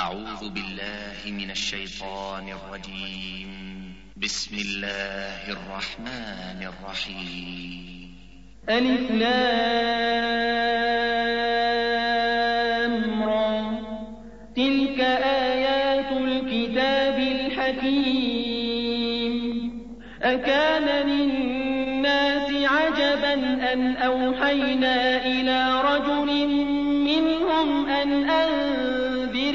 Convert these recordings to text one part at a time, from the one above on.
أعوذ بالله من الشيطان الرجيم. بسم الله الرحمن الرحيم. ألف لام را تلك آيات الكتاب الحكيم. أكان للناس عجبا أن أوحينا إلى رجل منهم أن أنذر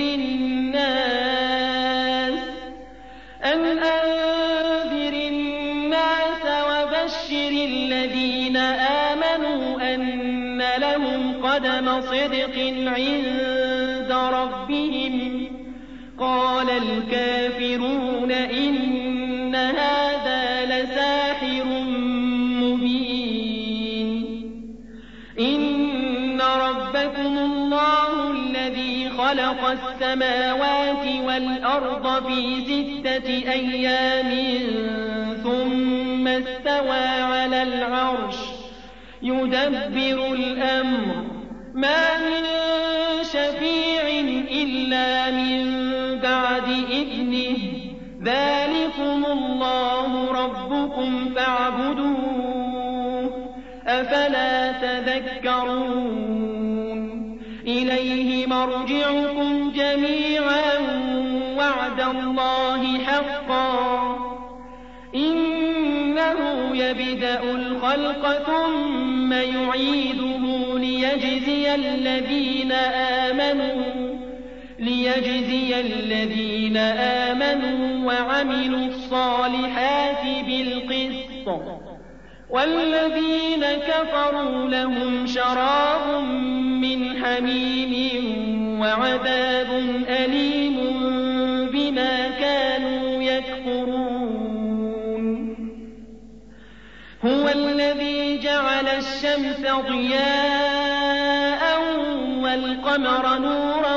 الناس وبشر الذين آمنوا أن لهم قدم صدق عند ربهم. قال الكافرون إن هذا لساحر مبين. إن ربكم الله الذي خلق السماوات والأرض في 6 أيام ثم استوى على العرش يدبر الأمر ما من شفيع إلا من بعد إذنه. ذلكم الله ربكم فاعبدوه أفلا تذكرون. إليه مرجعكم جميعا وعد الله حقا إنه يبدأ الخلق ثم يعيده ليجزي الذين آمنوا وعملوا الصالحات بالقسط والذين كفروا لهم شراب من حميم وعذاب أليم بما كانوا يكفرون. هو الذي جعل الشمس ضياء والقمر نورا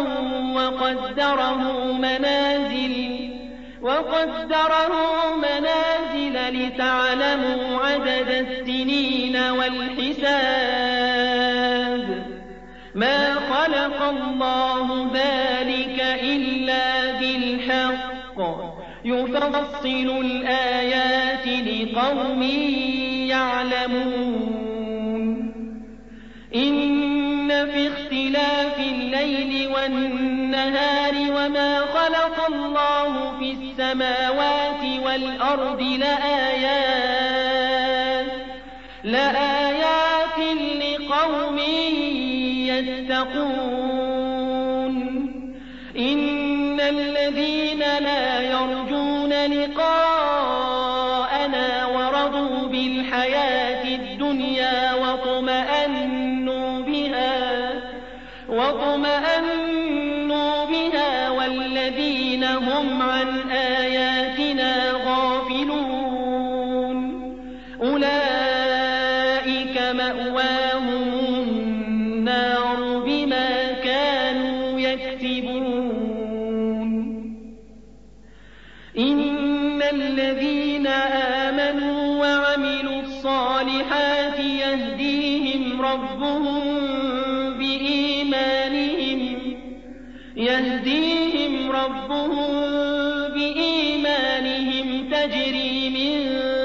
وقدره منازل لتعلموا عدد السنين والحساب. ما خلق الله ذلك إلا بالحق يفصل الآيات لقوم يعلمون. إن في اختلاف الليل والنهار وما خلق الله في السماوات والأرض لآيات لقوم يتقون. إن الذين لا يرجون لقاءنا ورضوا بالحياة الدنيا واطمأنوا بها والذين هم عن آياتنا غافلون أولئك مأواهم النار بما كانوا يكسبون. إن الذين آمنوا وعملوا الصالحات يهديهم ربهم بإيمانهم تجري من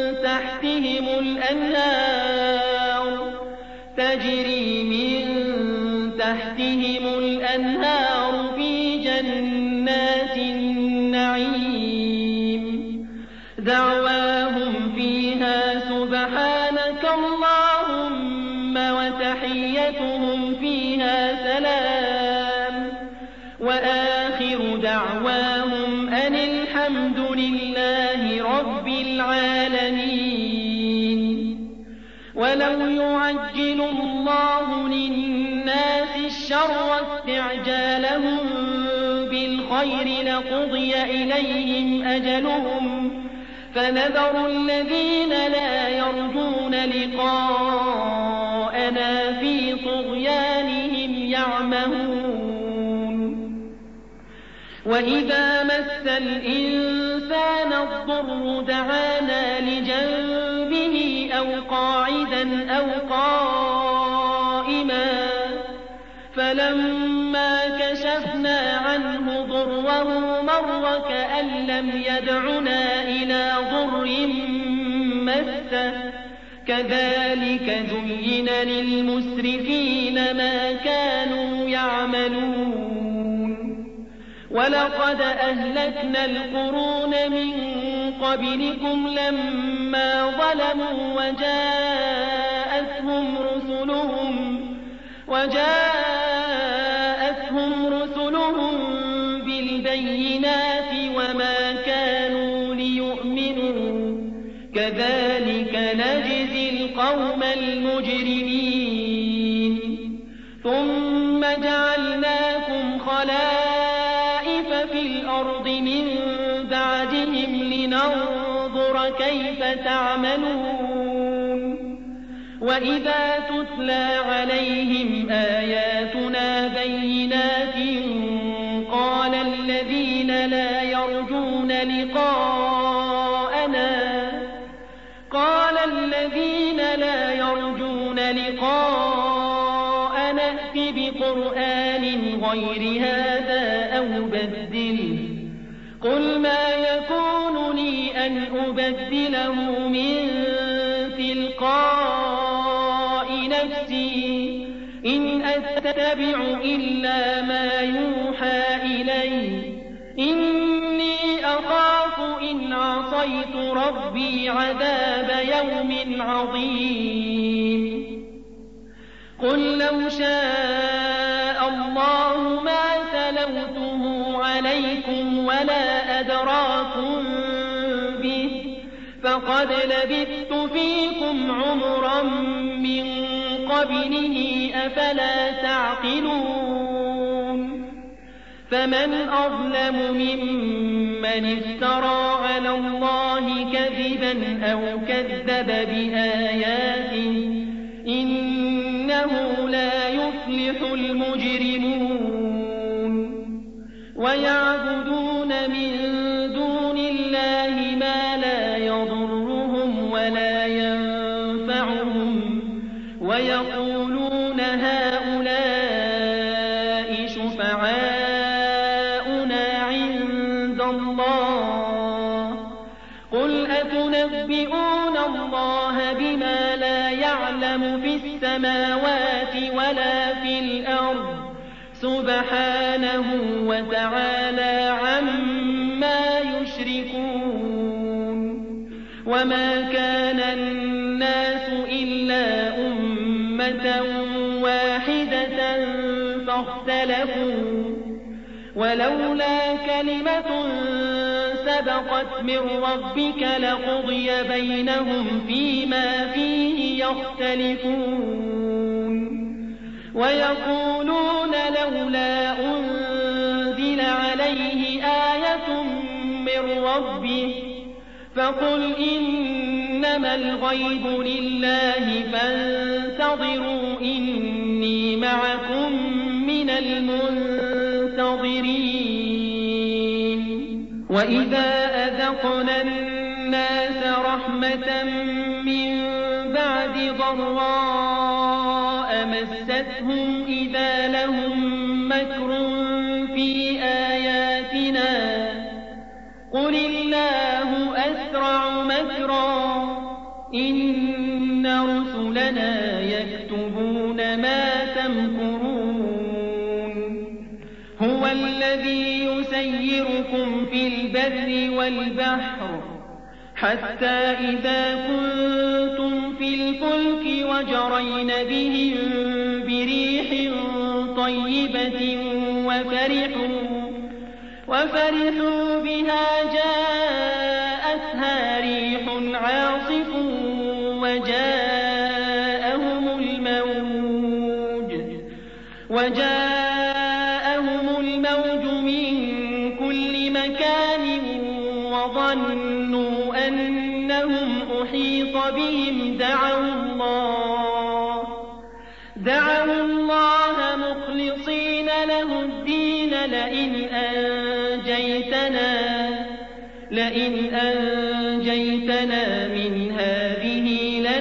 تحتهم الأنهار في جنات النعيم. دعواهم فيها سبحانك اللهم وتحيتهم فيها سلام وآخر دعواهم أن الحمد لله رب العالمين. ولو يعجل الله للناس الشر استعجالهم بالخير لقضي إليهم أجلهم فنذر الذين لا يرجون لقاءنا في طغيانهم يعمهون. وإذا مس الإنسان الضر دعانا لجنبه أو قاعدا أو قائما فلما كشفنا عنه ضره مر كأن لم يدعنا إلى ضر مسه كذلك زين للمسرفين ما كانوا يعملون ولقد أهلكنا القرون من قبلكم لما ظلموا وجاءتهم رسلهم بالبينات وما كانوا ليؤمنوا كذلك نجزي القوم المجرمين ثم جعلناكم خلائف في الأرض من بعدهم لننظر كيف تعملون وإذا تتلى عليهم آياتنا بينات قال الذين لا يرجون لقاءنا ائت بقرآن غير هذا أو بدله قل ما يكون لي أن أبدله من تلقاء نفسي إن أتبع إلا ما يوحى إلي إني أخاف إن عصيت ربي عذاب يوم عظيم قل لو شاء الله ما تلوته عليكم ولا أدراكم به فقد لبثت فيكم عمرا من قبله أفلا تعقلون فمن أظلم ممن افترى على الله كذبا أو كذب بآياته إنه لا يفلح المجرمون ويعبدون من دون الله ما لا يضرهم ولا ينفعهم ويقولون هؤلاء شفعاؤنا عند الله قل أتنبئون الله بما لا يعلم في السماوات ولا في الأرض سبحانه وتعالى عما يشركون وما كان الناس إلا أمة واحدة فاختلفوا ولولا كلمة سبقت من ربك لقضي بينهم فيما فيه يختلفون ويقولون لولا أنزل عليه آية من ربه فقل إنما الغيب لله فانتظروا إني معكم من المنتظرين وإذا أذقنا الناس رحمة من بعد ضراء مستهم إذا لهم مكر في آياتنا قل الله أسرع مكرا إن رسلنا يكتبون ما تمكرون هو الذي يسيركم في البر والبحر حتى إذا كنتم في الفلك وجرين بهم بريح طيبة وفرحوا بها جاءتها ريح عاصف وجاءهم الموج من كل مكان وظنوا أنهم أحيط بهم دعوا الله مخلصين له الدين لئن أنجيتنا من هذه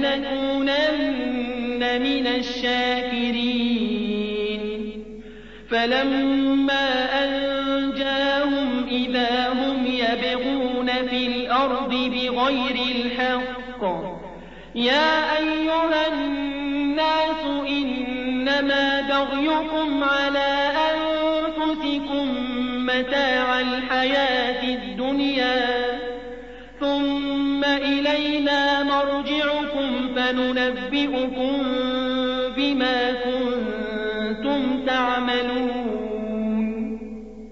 لنكونن من الشاكرين فلما أنجاهم إذا هم يبغون في الأرض بغير الحق يا أيها الناس إنما بغيكم على أنفسكم متاع الحياة الدنيا ثم إلينا مرجعكم فننبئكم بما كنتم تعملون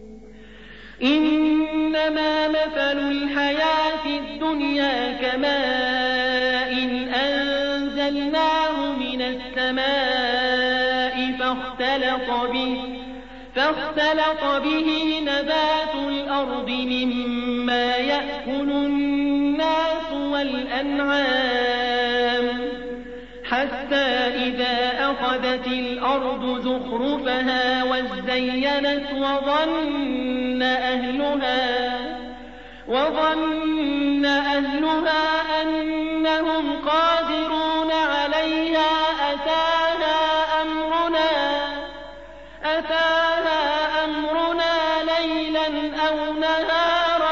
إنما مثل الحياة الدنيا كماء أنزلناه من السماء فاختلط به نبات الأرض مما يأكل الناس والأنعام حتى إذا أخذت الأرض زخرفها وزينت وظن أهلها أنهم قادرون عليها أتاها أمرنا ليلا أو نهارا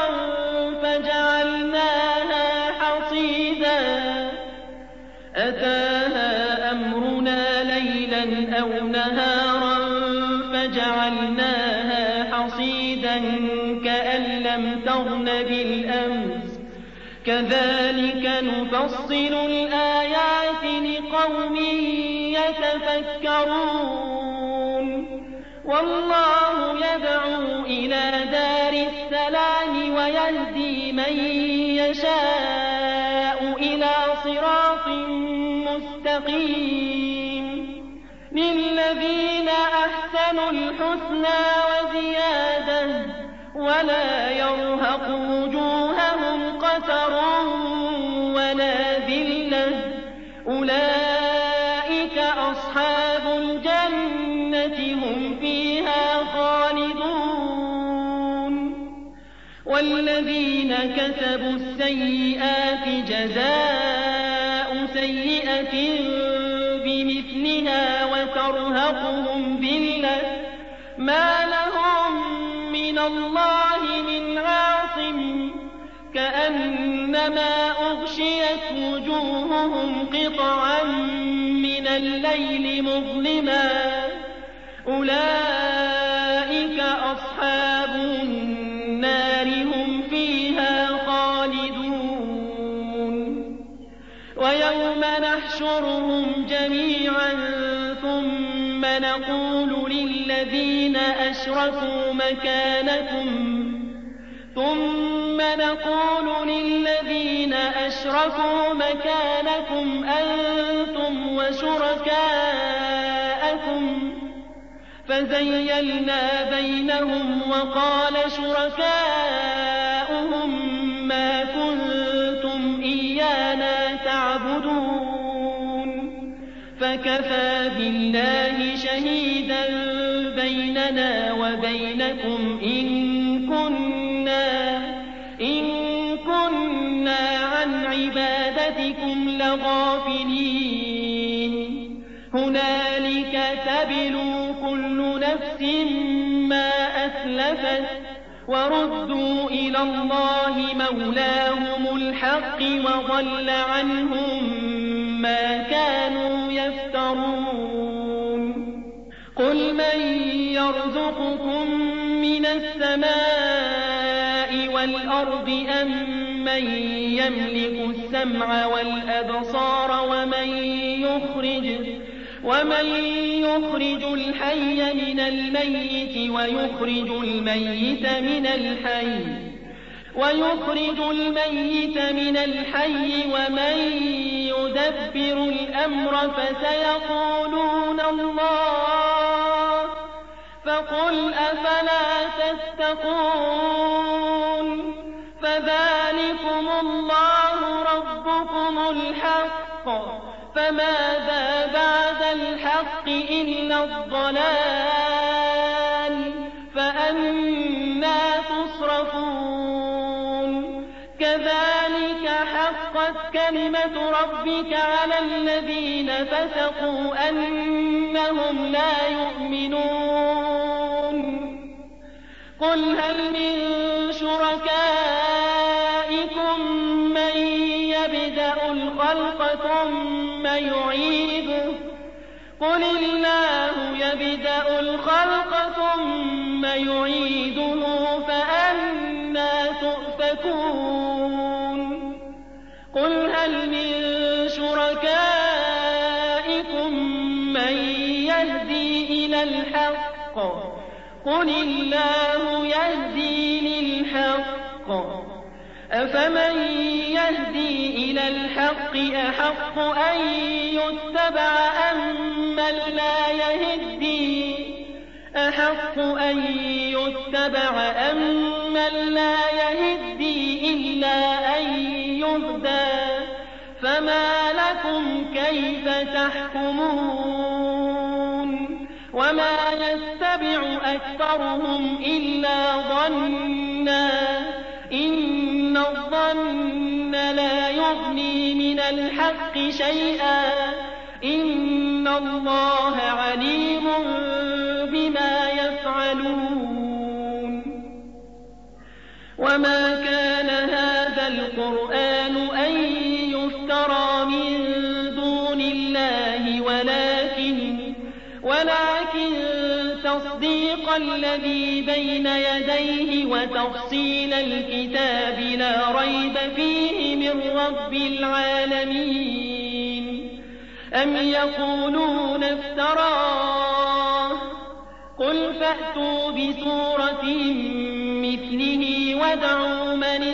فجعلناها حصيدا كأن لم تغن بالأمس كذلك نفصل الآيات لقوم يتفكرون والله يدعو إلى دار السلام ويهدي من يشاء إلى صراط مستقيم للذين أحسنوا الحسنى وزيادة ولا يرهق وجوههم قتر ولا ذلة أولئك أصحاب الجنة هم فيها خالدون والذين كسبوا السيئات جزاء سيئة بمثلها وترهقهم ذلة ما لهم من الله من عاصم كأنما أغشيت وجوههم قطعا من الليل مظلما أولئك أصحاب النار هم فيها خالدون ويوم نحشرهم جميعا ثم نقول للذين أشركوا مكانكم أنتم وشركاءكم فزيلنا بينهم وقال شركاؤهم ما كنتم إيانا تعبدون فكفى بالله شهيدا بيننا وبينكم إن كنا عن عبادتكم لغافلين هنالك تبلو كل نفس ما أسلفت وردوا إلى الله مولاهم الحق وضل عنهم ما كانوا يفترون قل من يرزقكم من السماء والأرض أم من يملك السمع والأبصار ومن يخرج الحي من الميت ويخرج الميت من الحي ومن يدبر الأمر فسيقولون الله فقل أفلا تتقون فذلكم الله ربكم الحق فماذا بعد الحق إلا الضلال فأنى تصرفون كذلك حقت كلمة ربك على الذين فسقوا أنهم لا يؤمنون قل هل من شركائكم من يبدأ الخلق ثم يعيده قل الله يبدأ الخلق ثم يعيده فأنى تؤفكون قل هل من شركائكم من يهدي إلى الحق قل الله يهدي للحق أفمن يهدي إلى الحق أحق أن يتبع أمن لا يهدي إلا أن يهدى فما لكم كيف تحكمون وما يتبع أكثرهم إلا ظنا إن الظن لا يغني من الحق شيئا إن الله عليم بما يفعلون وما كان هذا القرآن أن يفترى من دون الله ولكن تصديق الذي بين يديه وتفصيل الكتاب لا ريب فيه من رب العالمين أم يقولون افتراه قل فأتوا بسورة مثله وادعوا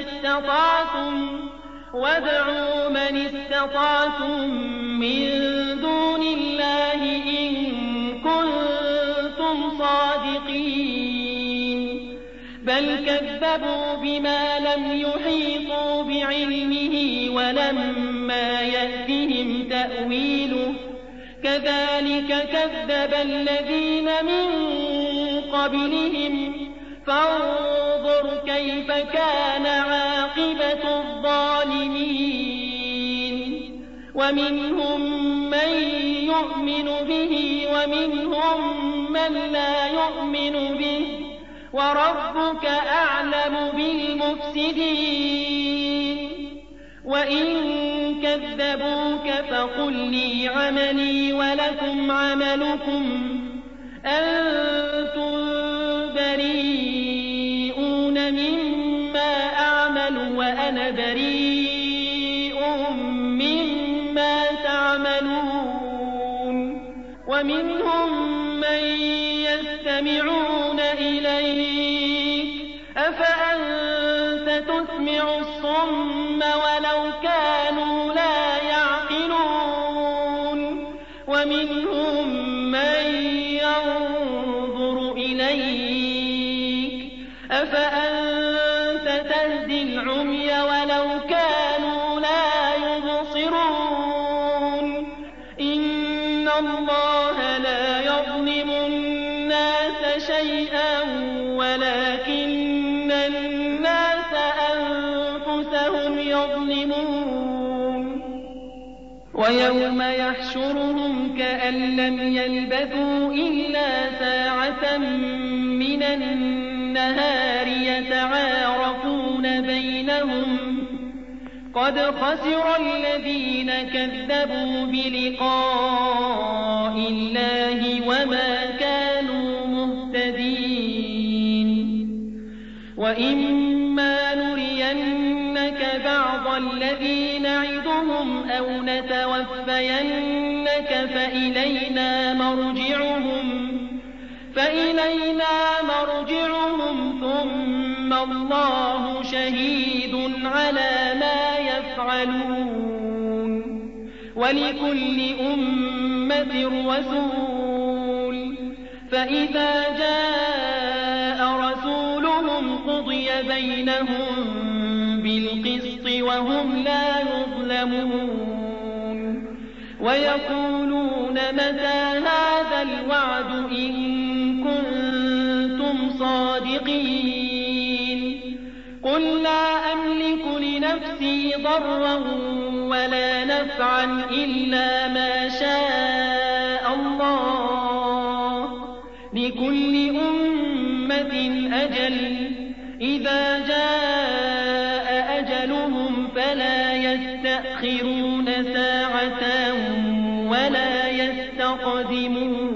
من استطعتم من دون الله إن كنتم صادقين بل كذبوا بما لم يحيطوا بعلمه ولما يأتهم تأويله كذلك كذب الذين من قبلهم فانظر كيف كان عاقبة الظالمين ومنهم من يؤمن به ومنهم من لا يؤمن به وربك أعلم بالمفسدين وإن كذبوك فقل لي عملي ولكم عملكم أنتم بريئون مما أعمل وأنا بريء مما تعملون ومنهم من يستمعون إليك أفأنت تسمع الصم ولو كانوا لا يعقلون ومنهم من ينظر إليك أفأنت تهدي العمي ولو كانوا لا يبصرون إن الله لا يظلم الناس شيئا ولكن الناس أنفسهم يظلمون ويوم يحشرهم كأن لم يلبثوا إلا ساعة من النهار يتعارفون بينهم قد خسر الذين كذبوا بلقاء الله وما كانوا مهتدين وإما نرينك بعض الذي نعدهم أو نتوفينك فإلينا مرجعهم ثم الله شهيد على ما يفعلون ولكل أمة رسول فإذا جاء رسولهم قضي بينهم بالقسط وهم لا يظلمون ويقولون متى هذا الوعد إن كنتم صادقين قل لا أملك لنفسي ضرا ولا نفعا إلا ما شاء الله لكل أمة الأجل إذا جاء أجلهم فلا يستأخرون ساعة ولا يستقدمون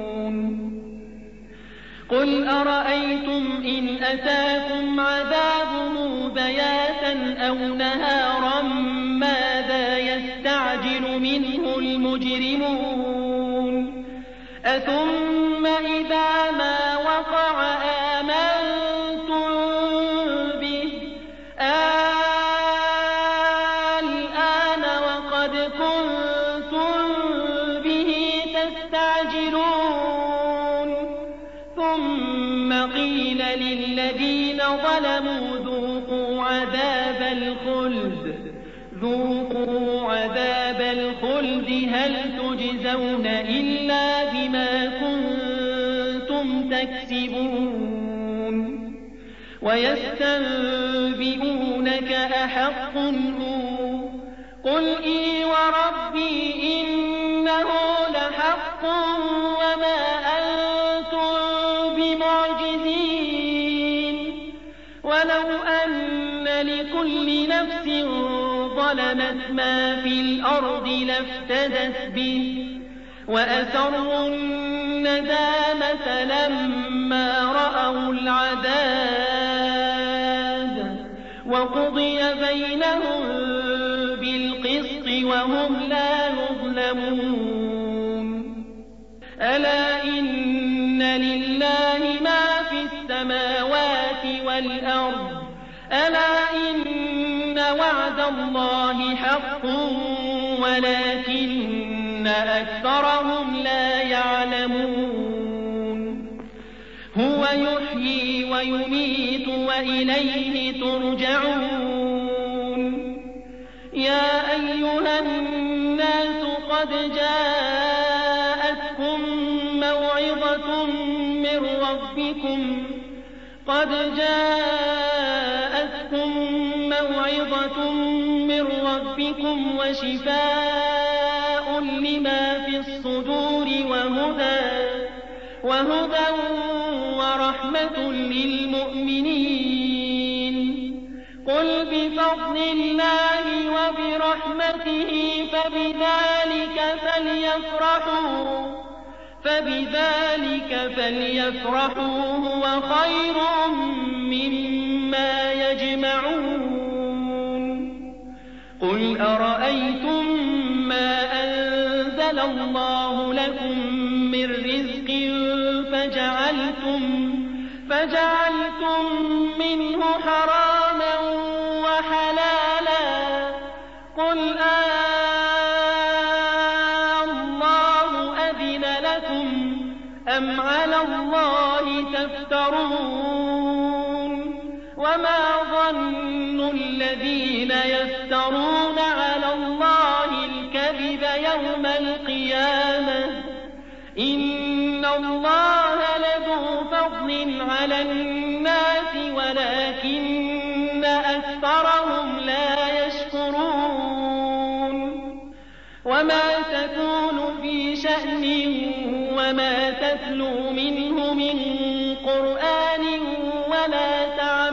قل أرأيتم إن أتاكم عذابه بياتا أو نهارا ماذا يستعجل منه المجرمون أثم إذا ما وقع آمنتم به الآن وقد كنتم به تستعجلون ثم قيل للذين ظلموا ذوقوا عذاب الخلد هل تجزون إلا بما كنتم تكسبون ويستنبئونك أحق هو قل إي وربي إنه لحق وما أنتم بمعجزين ولو أن لكل نفس ظلمت ما في الأرض لافتدت به وأسروا الندامة لما رأوا العذاب وقضي بينهم بالقسط وهم لا يظلمون ألا إن لله ما في السماوات والأرض ألا إن وعد الله حق ولكن أكثرهم لا يعلمون هو يحيي ويميت وإليه ترجعون يا أيها الناس قد جاءتكم موعظة من ربكم وشفاء لما في الصدور وهدى ورحمة للمؤمنين قل بفضل الله وبرحمته فبذلك فليفرحوا هو خير مما يجمعون قل أرأيتم ما أنزل الله لكم من رزق فجعلتم منه حراما وحلالا قل الله أذن لكم أم على الله تفترون وما ظن الذين يفترون على الله الكذب يوم القيامة إن الله لذو فضل على الناس ولكن أكثرهم لا يشكرون وما تكون في شأن وما تتلو منه من قرآن ولا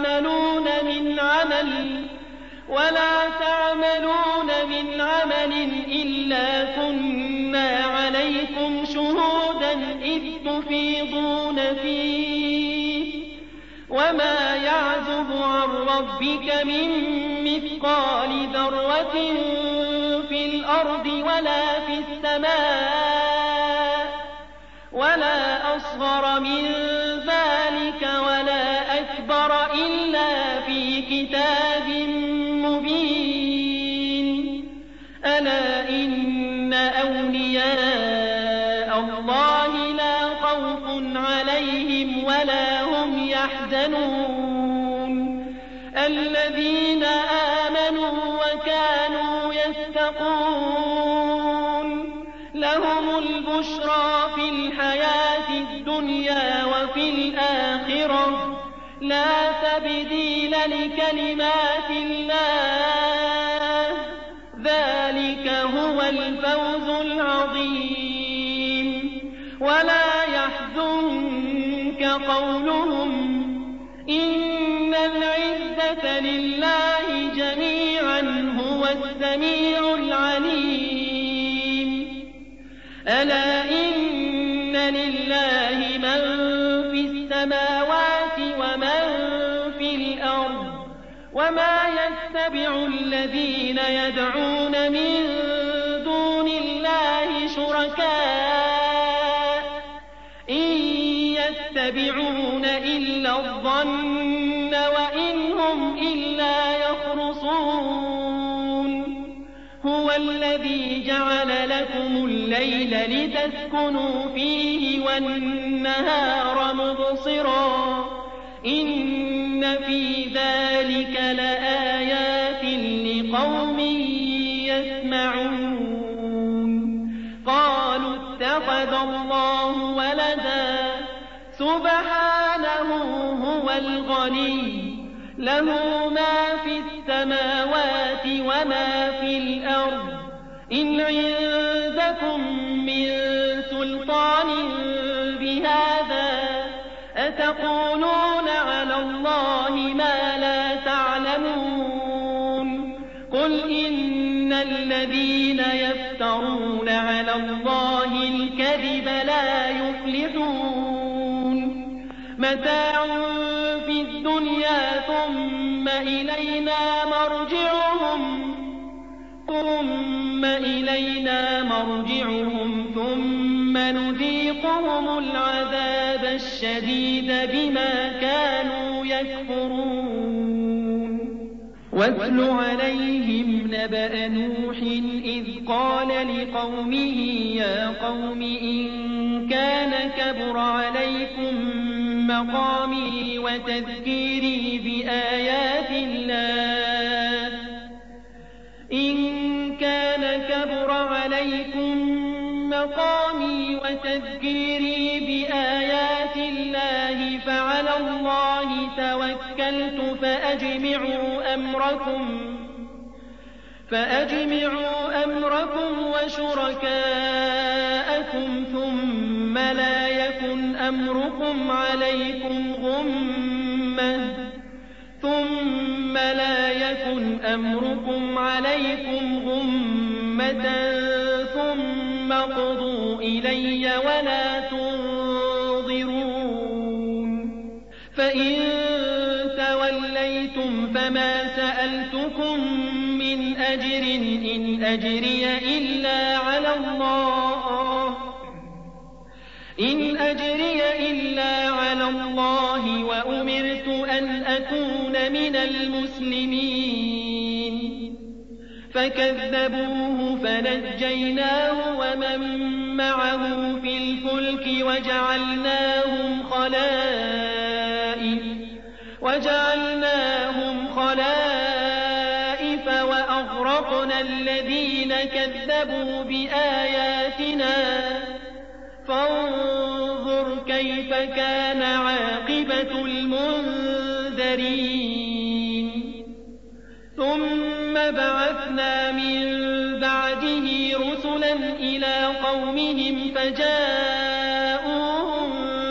تعملون من عمل إلا كنا عليكم شهودا إذ تفيضون فيه وما يعزب عن ربك من مثقال ذرة في الأرض ولا في السماء ولا أصغر من ذلك ولا أكبر إلا في كتاب مبين ألا إن أولياء الله لا خوف عليهم ولا هم يحزنون الذين آمنوا وكانوا يتقون لهم البشرى في الحياة الدنيا وفي الآخرة لا تبديل لكلمات الله ذلك هو الفوز العظيم ولا يحزنك قولهم العزة لله جميعا هو السميع العليم. ألا إن لله من في السماوات ومن في الأرض وما يتبع الذين يدعون من دون الله شركاء إن يتبعون إلا الظن وإن هم إلا يخرصون. هو الذي جعل لكم الليل لتسكنوا فيه والنهار مبصرا إن في ذلك لآيات لقوم يسمعون. قالوا اتخذ الله ولدا سبحانه هو الغني له ما في السماوات وما في الأرض إن عندكم من سلطان بهذا أتقولون على الله ما لا تعلمون. قل إن الذين يفترون على الله الكذب لا يفلحون. متاع في الدنيا ثم إلينا مرجعهم ثم نذيقهم العذاب الشديد بما كانوا يكفرون. واتل عليهم نبأ نوح إذ قال لقومه يا قوم إن كان كبر عليكم مقامي وتذكيري بآيات الله فعلى الله توكلت فأجمعوا أمركم وشركاءكم ثم لا يكن أمركم عليكم غمة ثم اقضوا إلي ولا تنظرون. فإن توليتم فما سألتكم من أجر إن أجري إلا على الله وأمرت أن أكون من المسلمين. فكذبوه فنجيناه ومن معه في الفلك وجعلناهم خلائف وأغرقنا الذين كذبوا بآياتنا فانظر كيف كان عاقبة المنذرين. ثم بعثنا من بعده رسلا إلى قومهم فجاءوهم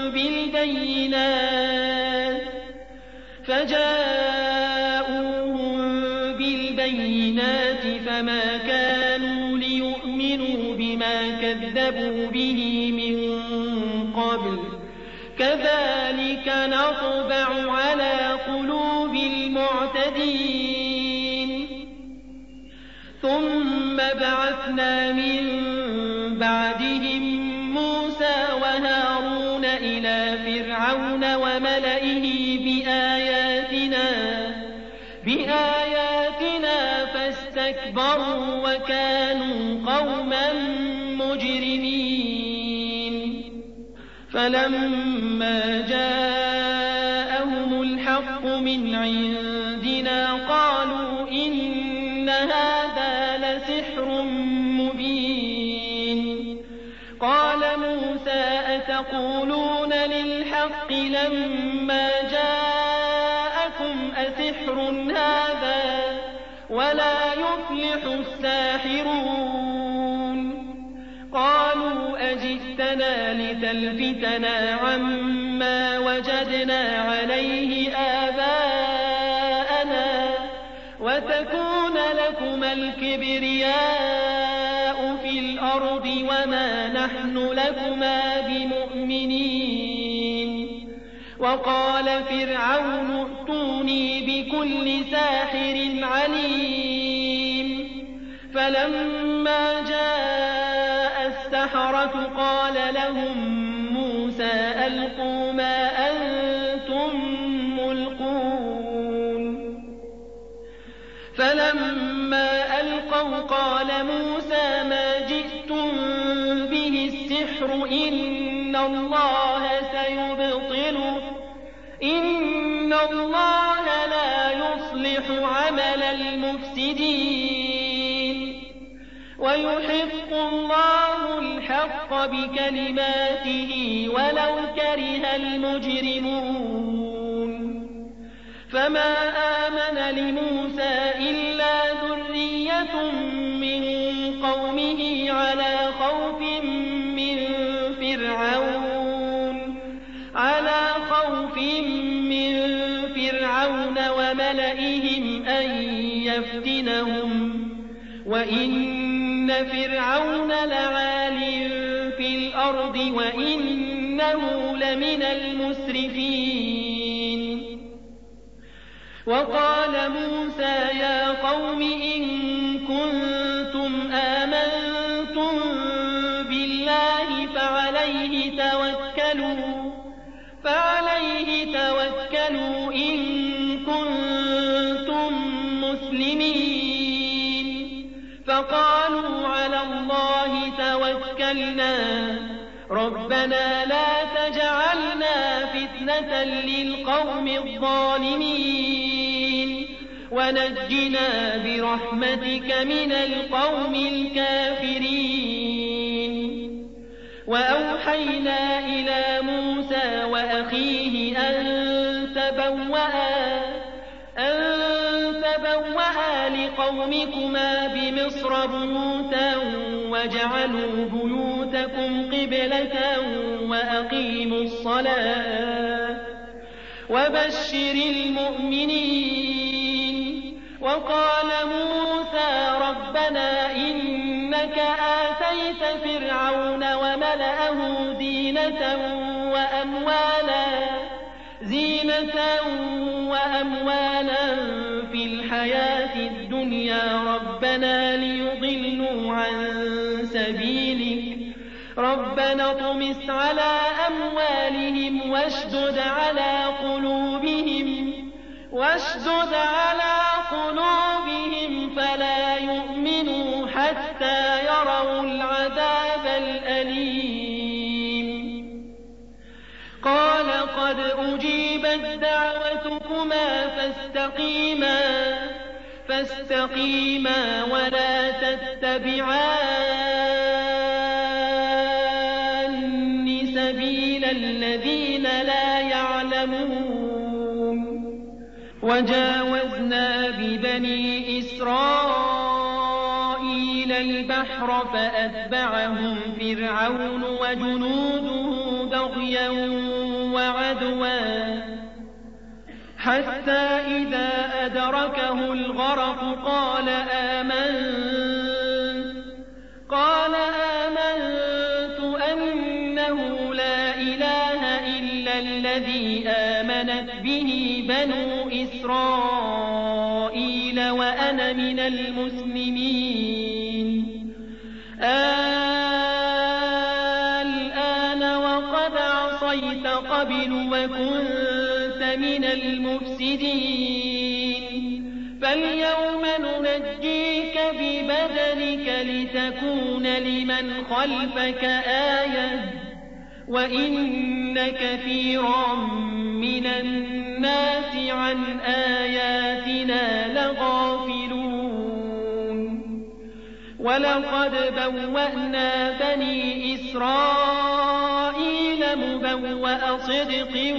بالبينات فما كانوا ليؤمنوا بما كذبوا به من قبل كذلك نطبع على قلوب المعتدين. ثم بعثنا من بعدهم موسى وهارون إلى فرعون وملئه بآياتنا فاستكبروا وكانوا قوما مجرمين. فلما جاءهم الحق من عندنا قالوا إن هذا لسحر مبين. قال موسى أتقولون للحق لما جاءكم أسحر هذا ولا يفلح الساحرون. قالوا أجئتنا لتلفتنا عما وجدنا عليه آباءنا وتكون لكما الكبرياء في الأرض وما نحن لكما بمؤمنين وقال فرعون ائتوني بكل ساحر عليم فلما جاء السحرة قال لهم موسى ألقوا ما أنتم ملقون فلما ألقوا قال موسى ما جئتم به السحر إن الله سيبطله إن الله لا يصلح عمل المفسدين ويحق الله الحق بكلماته ولو كره المجرمون فما آمن لموسى إلا ذرية من قومه على خوف من فرعون وملئهم أن يفتنهم وإن فرعون لعال في الأرض وإنه لمن المسرفين وقال موسى يا قوم إن كنتم آمنتم بالله فعليه توكلوا إن كنتم مسلمين فقالوا على الله توكلنا ربنا لا تجعلنا فتنة للقوم الظالمين ونجنا برحمتك من القوم الكافرين وأوحينا إلى موسى وأخيه أن تبوأ لقومكما بمصر بيوتا واجعلوا بيوتكم قبلة وأقيموا الصلاة وبشر المؤمنين وقال موسى ربنا إنك آتيت فرعون وملأه زينة وأموالا في الحياة الدنيا ربنا ليضلوا عن سبيلك ربنا اطمس على أموالهم واشدد على قلوبهم فلا يؤمنوا حتى يروا العذاب الأليم قال قد أجيبت دعوتكما فاستقيما ولا تتبعان سبيل الذين لا يعلمون وجاوزنا ببني إسرائيل البحر فأتبعهم فرعون وجنوده بغيا وعدوا حتى إذا أدركه الغرق قال آمنت أنه لا إله إلا الذي آمنت به بنو إسرائيل وأنا من المسلمين الآن وقد عصيت قبل وكنت من المفسدين فاليوم ننجيك ببدنك لتكون لمن خلفك آية وإن كثيرا من الناس عن آياتنا لغافلون ولقد بوأنا بني إسرائيل مبوأ صدق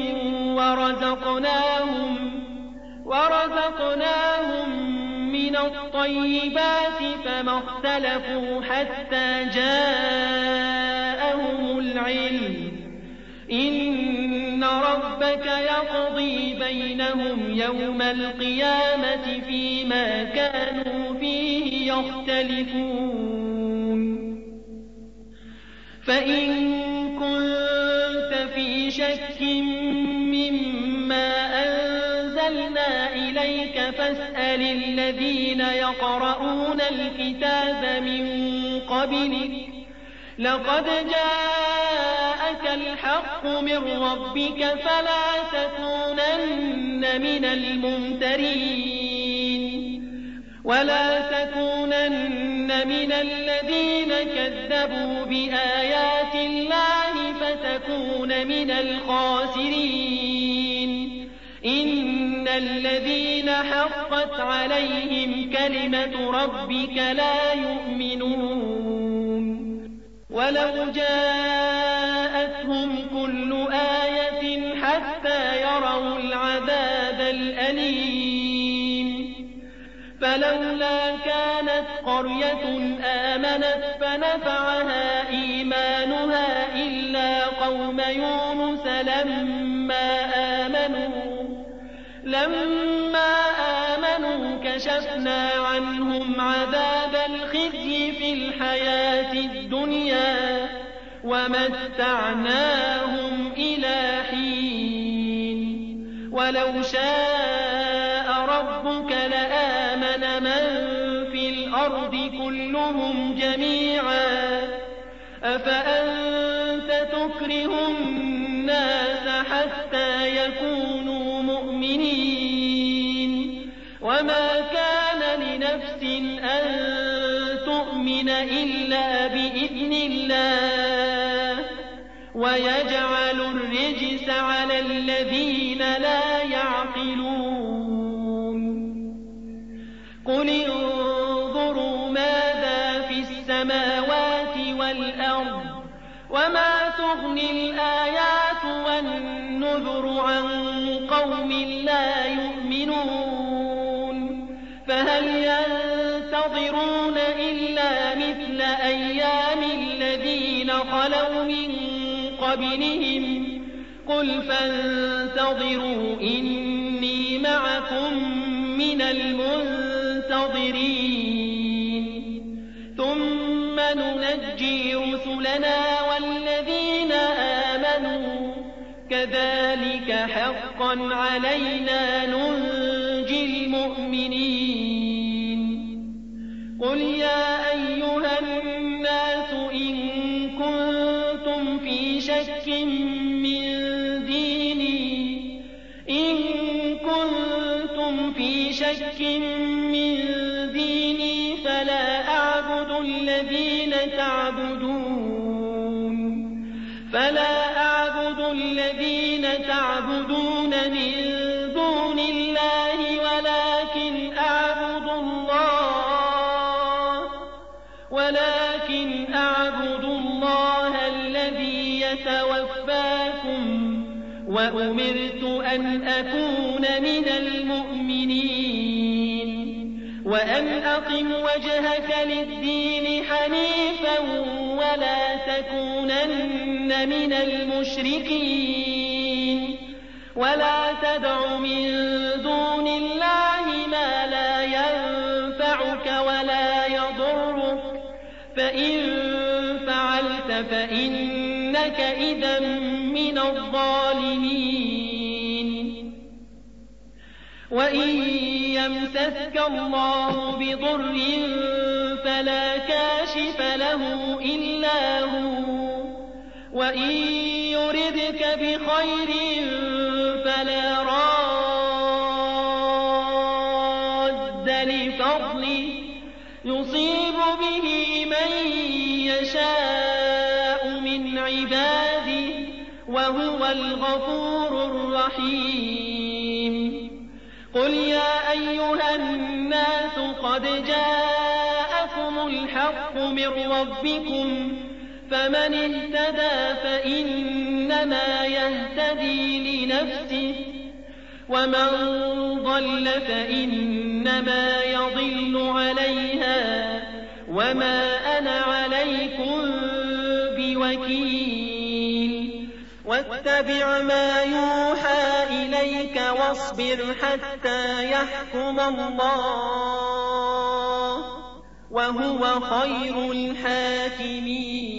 ورزقناهم من الطيبات فما اختلفوا حتى جاءهم العلم إن ربك ربك يقضي بينهم يوم القيامة فيما كانوا فيه يختلفون فإن كنت في شك مما أنزلنا إليك فاسأل الذين يقرؤون الكتاب من قبلك لقد جاءك الحق من ربك فلا تكونن من الممترين ولا تكونن من الذين كذبوا بآيات الله فتكون من الخاسرين إن الذين حقت عليهم كلمة ربك لا يؤمنون ولو جاءتهم كل آية حتى يروا العذاب الأليم فلولا كانت قرية آمنت فنفعها إيمانها إلا قوم يونس لما آمنوا كشفنا عنهم عذاب الخزي في الحياة الدنيا ومتعناهم إلى حين ولو شاء ربك لآمن من في الأرض كلهم جميعا أفأنت تكره الناس حتى يكونوا مؤمنين وما كان لنفس أن تؤمن إلا بإذن الله ويجعل الرجس على الذين لا يعقلون قل انظروا ماذا في السماوات والأرض وما تغني الآيات والنذر عن قوم لا يؤمنون فهل ينتظرون إلا مثل أيام الذين خلوا من قبلهم قل فانتظروا إني معكم من المنتظرين ثم ننجي رسلنا والذين آمنوا كذلك حقا علينا ننجي المؤمنين قل يا أيها الناس إن كنتم في شك من ديني فلا أعبد الذين تعبدون من دون الله ولكن أعبد الله الذي يتوفاكم وأمرت أن أكون من المؤمنين وأن أقم وجهك للدين حنيفا ولا تكونن من المشركين ولا تدع من دون الله ما لا ينفعك ولا يضرك فإن فعلت فإنك إذا من الظالمين وإن يمسسك الله بضر فلا كاشف له إلا هو وإن يردك بخير فلا راد لفضله يصيب به من يشاء من عباده وهو الغفور الرحيم قل يا أيها الناس قد جاءكم الحق من ربكم فمن اهتدى فإنما يهتدي لنفسه ومن ضل فإنما يضل عليها وما أنا عليكم بوكيل فاتبع ما يوحى إليك واصبر حتى يحكم الله وهو خير الحاكمين.